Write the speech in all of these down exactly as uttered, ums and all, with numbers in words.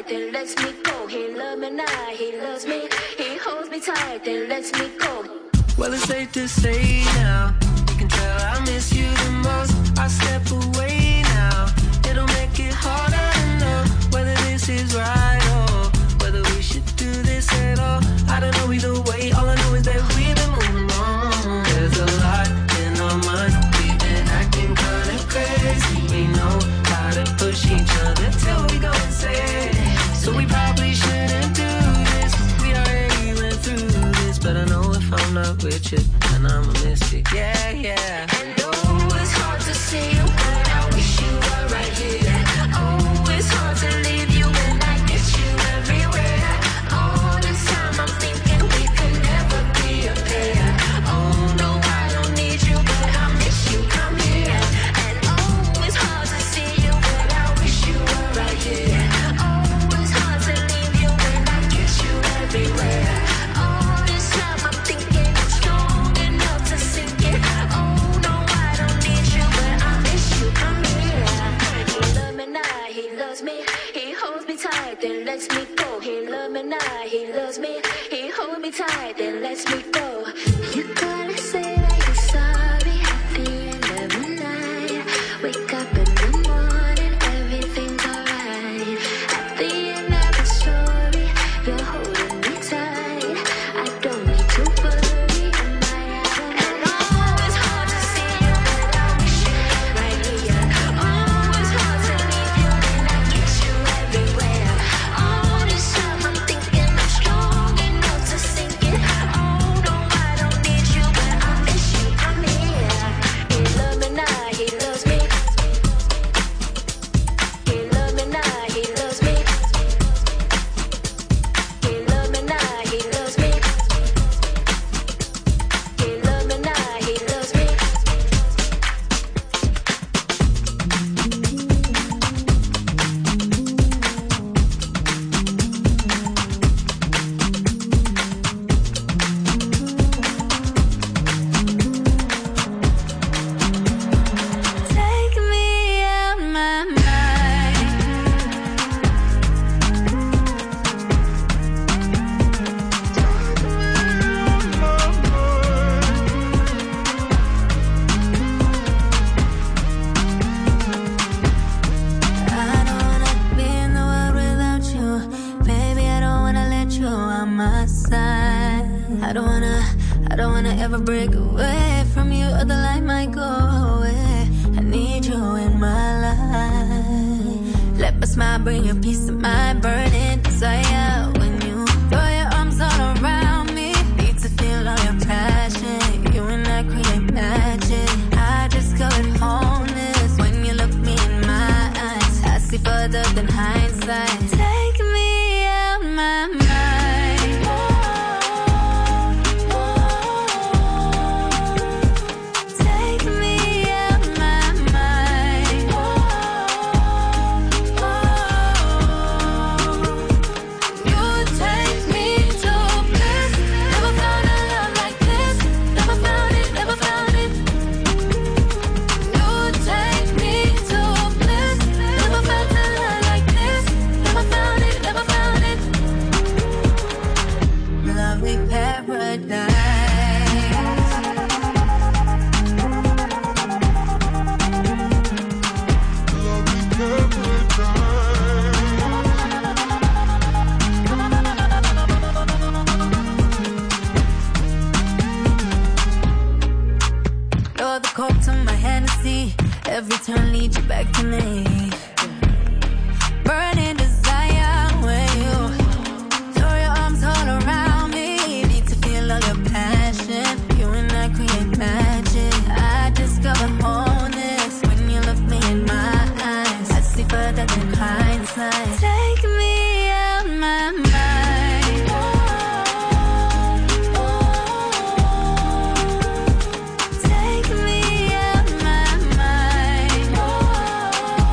then lets me go. He loves me now, he loves me. He holds me tight, then lets me go. Well, it's safe to say now, you can tell I miss you the most. I step away now, it'll make it harder to know whether this is right or whether we should do this at all. I don't know either way, all I know is that we've been moving on. There's a lot in our minds, we've been acting kinda crazy. We know how to push each other till we go insane. So we probably shouldn't do this, we already went through this. But I know if I'm not with you, then I'ma miss you, yeah, yeah. And oh, it's hard to see you, but I wish you were right here. Oh, it's hard to leave you when I get you everywhere. All this time I'm thinking we could never be a pair. Oh no, I don't need you, but I miss you, come here. And oh, it's hard to see you, but I wish you were right here. Oh, it's hard to leave you when I get you everywhere. All this time I'm thinking I'm strong enough to sink it. Oh no, I don't need you, but I miss you, come here. He loves me now, he loves me. He holds me tight, then lets me go. He loves me now, he loves me. He holds me tight, then lets me go. You gotta say that you're sorry at the end of the night. Wake up in the morning, everything's alright. At the end of the story, you're holding me tight. I don't need to worry, am I out of And oh, it's hard to see you, but I wish you were right here. Oh, it's hard to leave you when I get you everywhere. All this time I'm thinking I'm strong enough to sink it. Oh no, I don't need you, but I miss you, come here. He loves me now, he loves me. He loves me now, he loves me. He loves me now, he loves me. He loves me now, he loves me. Take me out my mind. I don't wanna be in the world without you. Baby, I don't wanna let you on my side. I don't wanna, I don't wanna ever break away from you, or the light might go away. I need you in my life. Let my smile bring you peace of mind, burning desire. When you throw your arms all around me, need to feel all your passion. You and I create magic. I discovered wholeness when you look me in my eyes. I see further than hindsight. Take me out my mind. Take me out my mind. You take me to a place. Never found a love like this. Never found it, never found it. You take me to a place. Never felt a love like this. Never found it, never found it. Lovely paradise. You're the cork to my Hennessy. Every turn leads you back to me. Burning desire when you throw your arms all around me. Need to feel all your passion. You and I create magic. I discover wholeness when you look me in my eyes. I see further than hindsight. Take me out my mind. Take me out my mind.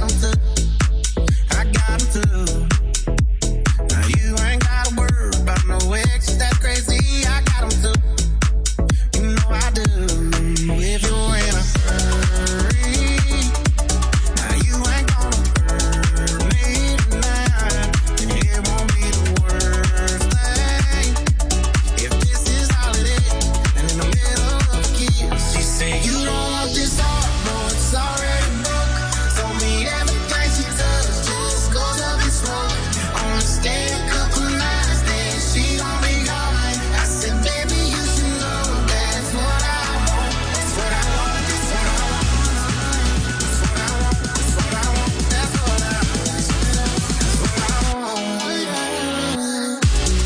got 'em too. I got 'em too. Now you ain't gotta worry about no exes, that's crazy. I got 'em too. You know I do. If you in a hurry, now you ain't gonna hurt me tonight. And it won't be the worst thing if this is all it is. And in the middle of a kiss, she said, you don't want this heart, no, it's already broke. Told me everything she touched just goes up in smoke. Only stay a couple nights, then she gon' be gone. I said, baby, you should know that's what I want. That's what I want, that's what I want. That's what I want, that's what I want. That's what I want, that's what I want.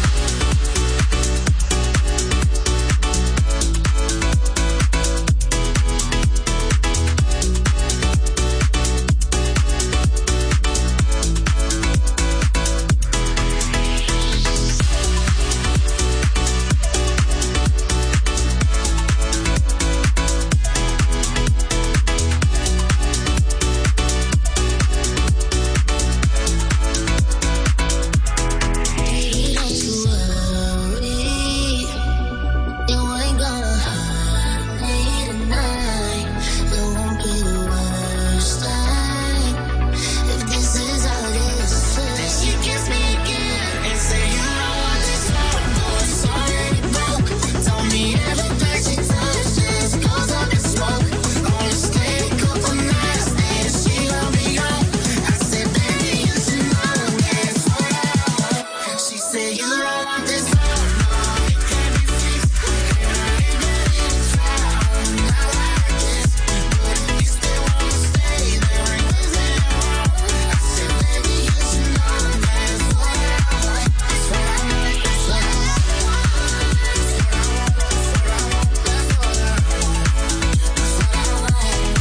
Baby, don't you worry. You ain't gonna hurt me tonight. It won't be the worst thing if this is all it is. Then she kiss me again and say, you don't want this heart, boy, it's already broke. Told me everything she touched just goes up in smoke. Only stay a couple nights, then she gon' be gone. I said, baby, you should know that's what I want. She said, you don't want this heart, no, it can't be fixed. And I ain't ready to try on now like this. But if you still wanna stay, there ain't nothing wrong. I said, baby, you should know that's what I want. That's what I want, that's what I want. That's what I want, that's what I want. That's what I want, that's what I want. That's what I want.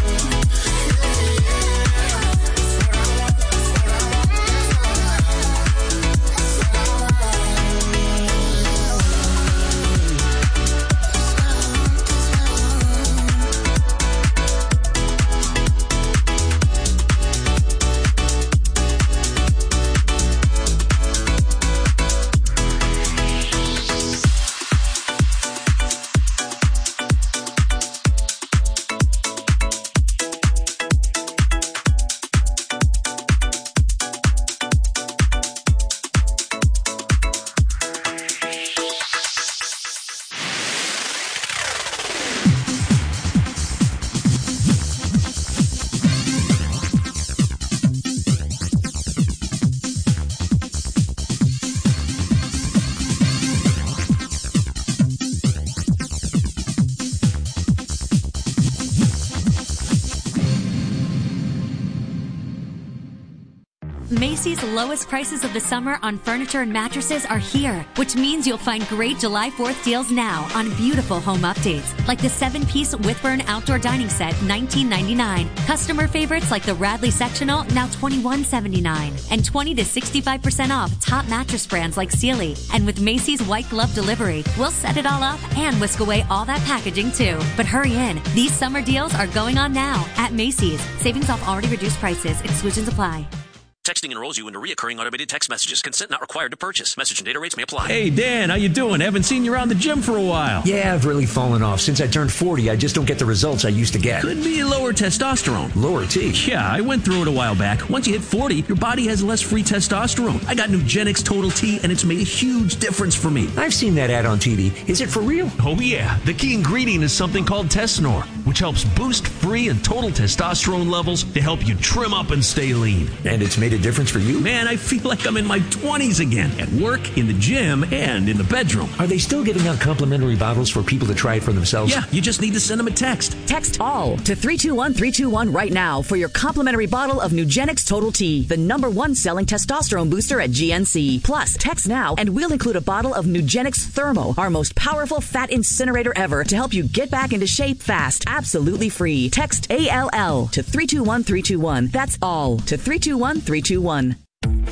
Macy's lowest prices of the summer on furniture and mattresses are here, which means you'll find great July fourth deals now on beautiful home updates, like the seven-piece Whitburn outdoor dining set, nineteen ninety-nine. Customer favorites like the Radley sectional, now twenty-one seventy-nine, and twenty to sixty-five percent off top mattress brands like Sealy. And with Macy's white glove delivery, we'll set it all up and whisk away all that packaging too. But hurry in, these summer deals are going on now at Macy's. Savings off already reduced prices. Exclusions apply. Texting enrolls you into recurring automated text messages. Consent not required to purchase. Message and data rates may apply. Hey, Dan, how you doing? Haven't seen you around the gym for a while. Yeah, I've really fallen off. Since I turned forty, I just don't get the results I used to get. Could be lower testosterone. Lower T? Yeah, I went through it a while back. Once you hit forty, your body has less free testosterone. I got Nugenix Total T, and it's made a huge difference for me. I've seen that ad on T V. Is it for real? Oh, yeah. The key ingredient is something called Tesnor, which helps boost free and total testosterone levels to help you trim up and stay lean. And it's made a difference for you? Man, I feel like I'm in my twenties again, at work, in the gym, and in the bedroom. Are they still giving out complimentary bottles for people to try it for themselves? Yeah, you just need to send them a text. Text ALL to three two one three two one right now for your complimentary bottle of Nugenix Total T, the number one selling testosterone booster at G N C. Plus, text now and we'll include a bottle of Nugenix Thermo, our most powerful fat incinerator ever, to help you get back into shape fast, absolutely free. Text A L L to three two one three two one. That's ALL to three two one three two one.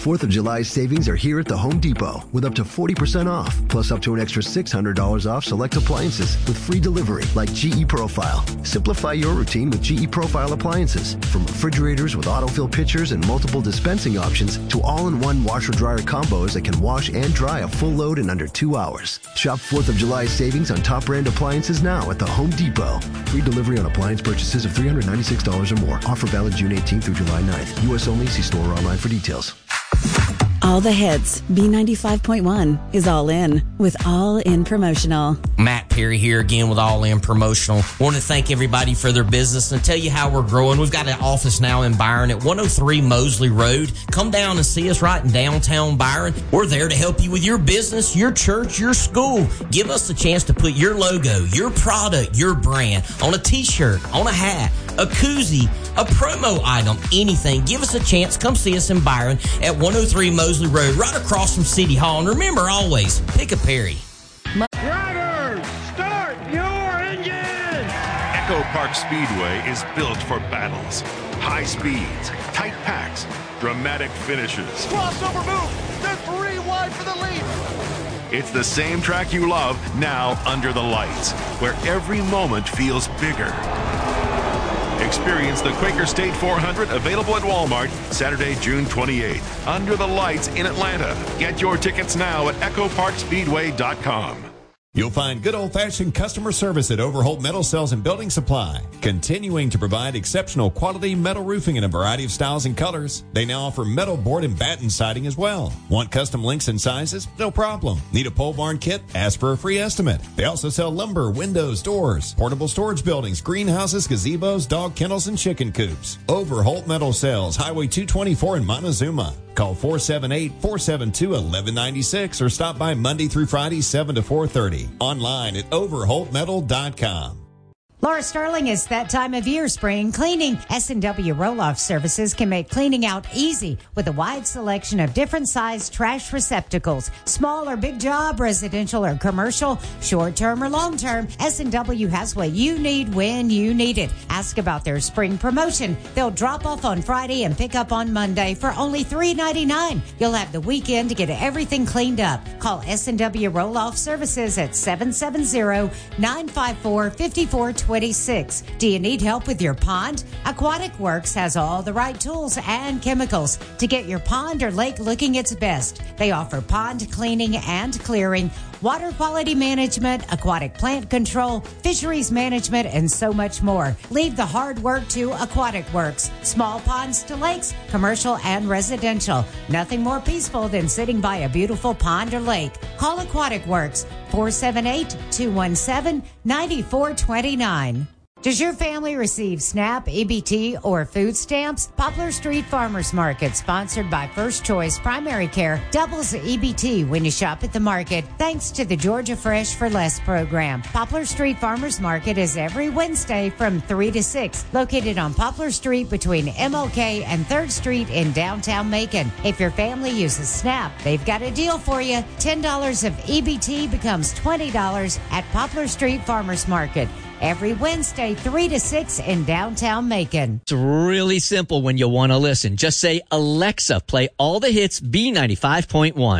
fourth of July savings are here at the Home Depot with up to forty percent off, plus up to an extra six hundred dollars off select appliances with free delivery like G E Profile. Simplify your routine with G E Profile appliances. From refrigerators with autofill pitchers and multiple dispensing options to all-in-one washer-dryer combos that can wash and dry a full load in under two hours. Shop fourth of July savings on top brand appliances now at the Home Depot. Free delivery on appliance purchases of three hundred ninety-six dollars or more. Offer valid June eighteenth through July ninth. U S only. See store or online for details. All the hits. B ninety-five point one is all in with All In Promotional. Matt Perry here again with All In Promotional. Want to thank everybody for their business and tell you how we're growing. We've got an office now in Byron at one oh three Mosley Road. Come down and see us right in downtown Byron. We're there to help you with your business, your church, your school. Give us the chance to put your logo, your product, your brand on a t-shirt, on a hat, a koozie, a promo item, anything. Give us a chance. Come see us in Byron at one oh three Mosley Road, right across from City Hall. And remember, always, pick a Perry. Drivers, start your engine! Echo Park Speedway is built for battles. High speeds, tight packs, dramatic finishes. Crossover move! They're three wide for the lead! It's the same track you love, now under the lights, where every moment feels bigger. Experience the Quaker State four hundred, available at Walmart Saturday, June twenty-eighth. Under the lights in Atlanta. Get your tickets now at echo park speedway dot com. You'll find good old-fashioned customer service at Overholt Metal Sales and Building Supply, continuing to provide exceptional quality metal roofing in a variety of styles and colors. They now offer metal board and batten siding as well. Want custom lengths and sizes? No problem. Need a pole barn kit? Ask for a free estimate. They also sell lumber, windows, doors, portable storage buildings, greenhouses, gazebos, dog kennels, and chicken coops. Overholt Metal Sales, Highway two twenty-four in Montezuma. Call four seven eight, four seven two, one one nine six or stop by Monday through Friday, seven to four thirty. Online at overholt metal dot com. Laura Sterling, it's that time of year, spring cleaning. S and W Roll-Off Services can make cleaning out easy with a wide selection of different size trash receptacles. Small or big job, residential or commercial, short-term or long-term, S and W has what you need when you need it. Ask about their spring promotion. They'll drop off on Friday and pick up on Monday for only three ninety-nine. You'll have the weekend to get everything cleaned up. Call S and W Roll-Off Services at seven seven zero, nine five four, five four two six. Do you need help with your pond? Aquatic Works has all the right tools and chemicals to get your pond or lake looking its best. They offer pond cleaning and clearing, water quality management, aquatic plant control, fisheries management, and so much more. Leave the hard work to Aquatic Works. Small ponds to lakes, commercial and residential. Nothing more peaceful than sitting by a beautiful pond or lake. Call Aquatic Works, four seven eight, two one seven, nine four two nine. Does your family receive SNAP, E B T, or food stamps? Poplar Street Farmers Market, sponsored by First Choice Primary Care, doubles E B T when you shop at the market, thanks to the Georgia Fresh for Less program. Poplar Street Farmers Market is every Wednesday from three to six, located on Poplar Street between M L K and third Street in downtown Macon. If your family uses SNAP, they've got a deal for you. ten dollars of E B T becomes twenty dollars at Poplar Street Farmers Market. Every Wednesday, three to six in downtown Macon. It's really simple when you want to listen. Just say, Alexa, play all the hits B ninety-five point one.